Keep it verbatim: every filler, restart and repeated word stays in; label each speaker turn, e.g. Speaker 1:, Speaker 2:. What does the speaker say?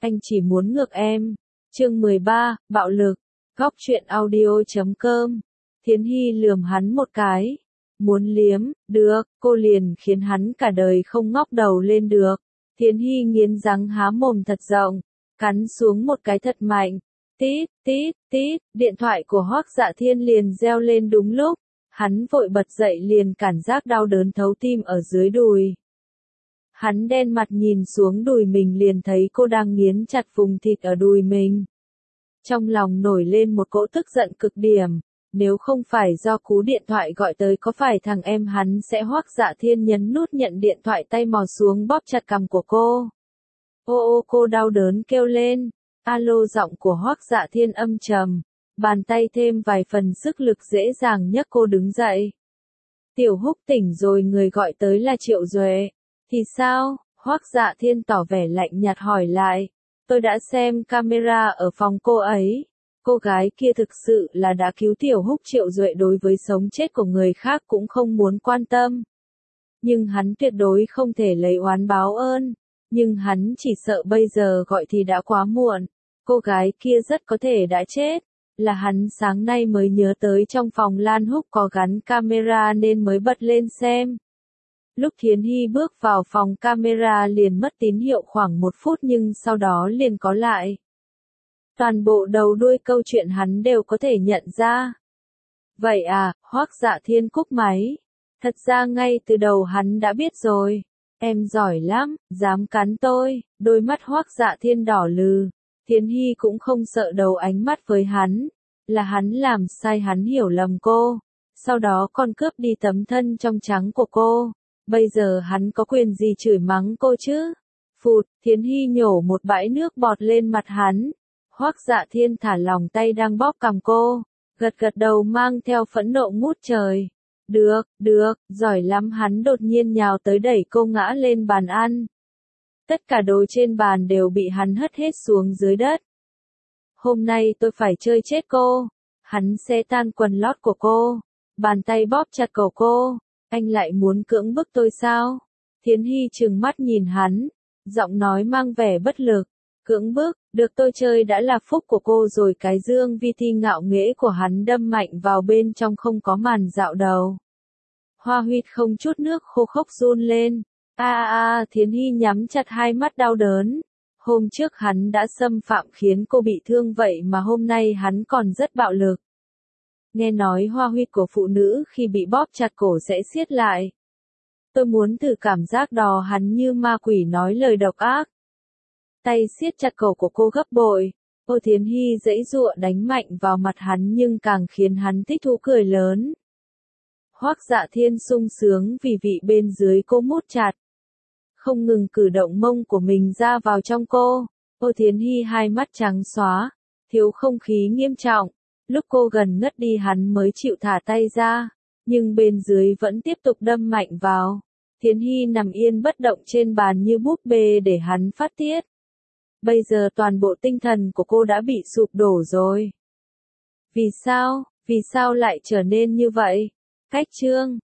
Speaker 1: anh chỉ muốn ngược em. Chương mười ba, bạo lực. Góc truyện audio chấm com. Thiến Hy lườm hắn một cái. Muốn liếm, được, cô liền khiến hắn cả đời không ngóc đầu lên được. Thiến Hy nghiến răng há mồm thật rộng, cắn xuống một cái thật mạnh. Tít, tít, tít, điện thoại của Hoắc Dạ Thiên liền reo lên đúng lúc. Hắn vội bật dậy liền cảm giác đau đớn thấu tim ở dưới đùi. Hắn đen mặt nhìn xuống đùi mình liền thấy cô đang nghiến chặt vùng thịt ở đùi mình. Trong lòng nổi lên một cỗ tức giận cực điểm. Nếu không phải do cú điện thoại gọi tới có phải thằng em hắn sẽ Hoắc Dạ Thiên nhấn nút nhận điện thoại tay mò xuống bóp chặt cằm của cô. Ô ô cô đau đớn kêu lên. Alo giọng của Hoắc Dạ Thiên âm trầm. Bàn tay thêm vài phần sức lực dễ dàng nhấc cô đứng dậy. Tiểu Húc tỉnh rồi, người gọi tới là Triệu Duệ. Thì sao? Hoắc Dạ Thiên tỏ vẻ lạnh nhạt hỏi lại. Tôi đã xem camera ở phòng cô ấy. Cô gái kia thực sự là đã cứu Tiểu Húc. Triệu Duệ đối với sống chết của người khác cũng không muốn quan tâm. Nhưng hắn tuyệt đối không thể lấy oán báo ơn. Nhưng hắn chỉ sợ bây giờ gọi thì đã quá muộn. Cô gái kia rất có thể đã chết. Là hắn sáng nay mới nhớ tới trong phòng Lan Húc có gắn camera nên mới bật lên xem. Lúc Thiến Hy bước vào phòng camera liền mất tín hiệu khoảng một phút nhưng sau đó liền có lại. Toàn bộ đầu đuôi câu chuyện hắn đều có thể nhận ra. Vậy à, Hoắc Dạ Thiên cúp máy. Thật ra ngay từ đầu hắn đã biết rồi. Em giỏi lắm, dám cắn tôi. Đôi mắt Hoắc Dạ Thiên đỏ lừ. Thiến Hy cũng không sợ đầu ánh mắt với hắn. Là hắn làm sai, hắn hiểu lầm cô. Sau đó còn cướp đi tấm thân trong trắng của cô. Bây giờ hắn có quyền gì chửi mắng cô chứ? Phụt, Thiến Hy nhổ một bãi nước bọt lên mặt hắn. Hoắc Dạ Thiên thả lỏng tay đang bóp cằm cô. Gật gật đầu mang theo phẫn nộ ngút trời. Được, được, giỏi lắm. Hắn đột nhiên nhào tới đẩy cô ngã lên bàn ăn. Tất cả đồ trên bàn đều bị hắn hất hết xuống dưới đất. Hôm nay tôi phải chơi chết cô. Hắn xé tan quần lót của cô. Bàn tay bóp chặt cổ cô. Anh lại muốn cưỡng bức tôi sao? Thiến Hy trừng mắt nhìn hắn. Giọng nói mang vẻ bất lực. Cưỡng bức, được tôi chơi đã là phúc của cô rồi. Cái dương vi thi ngạo nghễ của hắn đâm mạnh vào bên trong không có màn dạo đầu. Hoa huyết không chút nước khô khốc run lên. A a a, Thiến Hy nhắm chặt hai mắt đau đớn. Hôm trước hắn đã xâm phạm khiến cô bị thương vậy mà hôm nay hắn còn rất bạo lực. Nghe nói hoa huyết của phụ nữ khi bị bóp chặt cổ sẽ siết lại. Tôi muốn thử cảm giác đó. Hắn như ma quỷ nói lời độc ác. Tay siết chặt cổ của cô gấp bội. Ô Thiến Hy giãy giụa đánh mạnh vào mặt hắn nhưng càng khiến hắn thích thú cười lớn. Hoắc Dạ Thiên sung sướng vì vị bên dưới cô mút chặt. Không ngừng cử động mông của mình ra vào trong cô. Ô Thiến Hy hai mắt trắng xóa. Thiếu không khí nghiêm trọng. Lúc cô gần ngất đi hắn mới chịu thả tay ra. Nhưng bên dưới vẫn tiếp tục đâm mạnh vào. Thiến Hy nằm yên bất động trên bàn như búp bê để hắn phát tiết. Bây giờ toàn bộ tinh thần của cô đã bị sụp đổ rồi. Vì sao, vì sao lại trở nên như vậy? Cách chương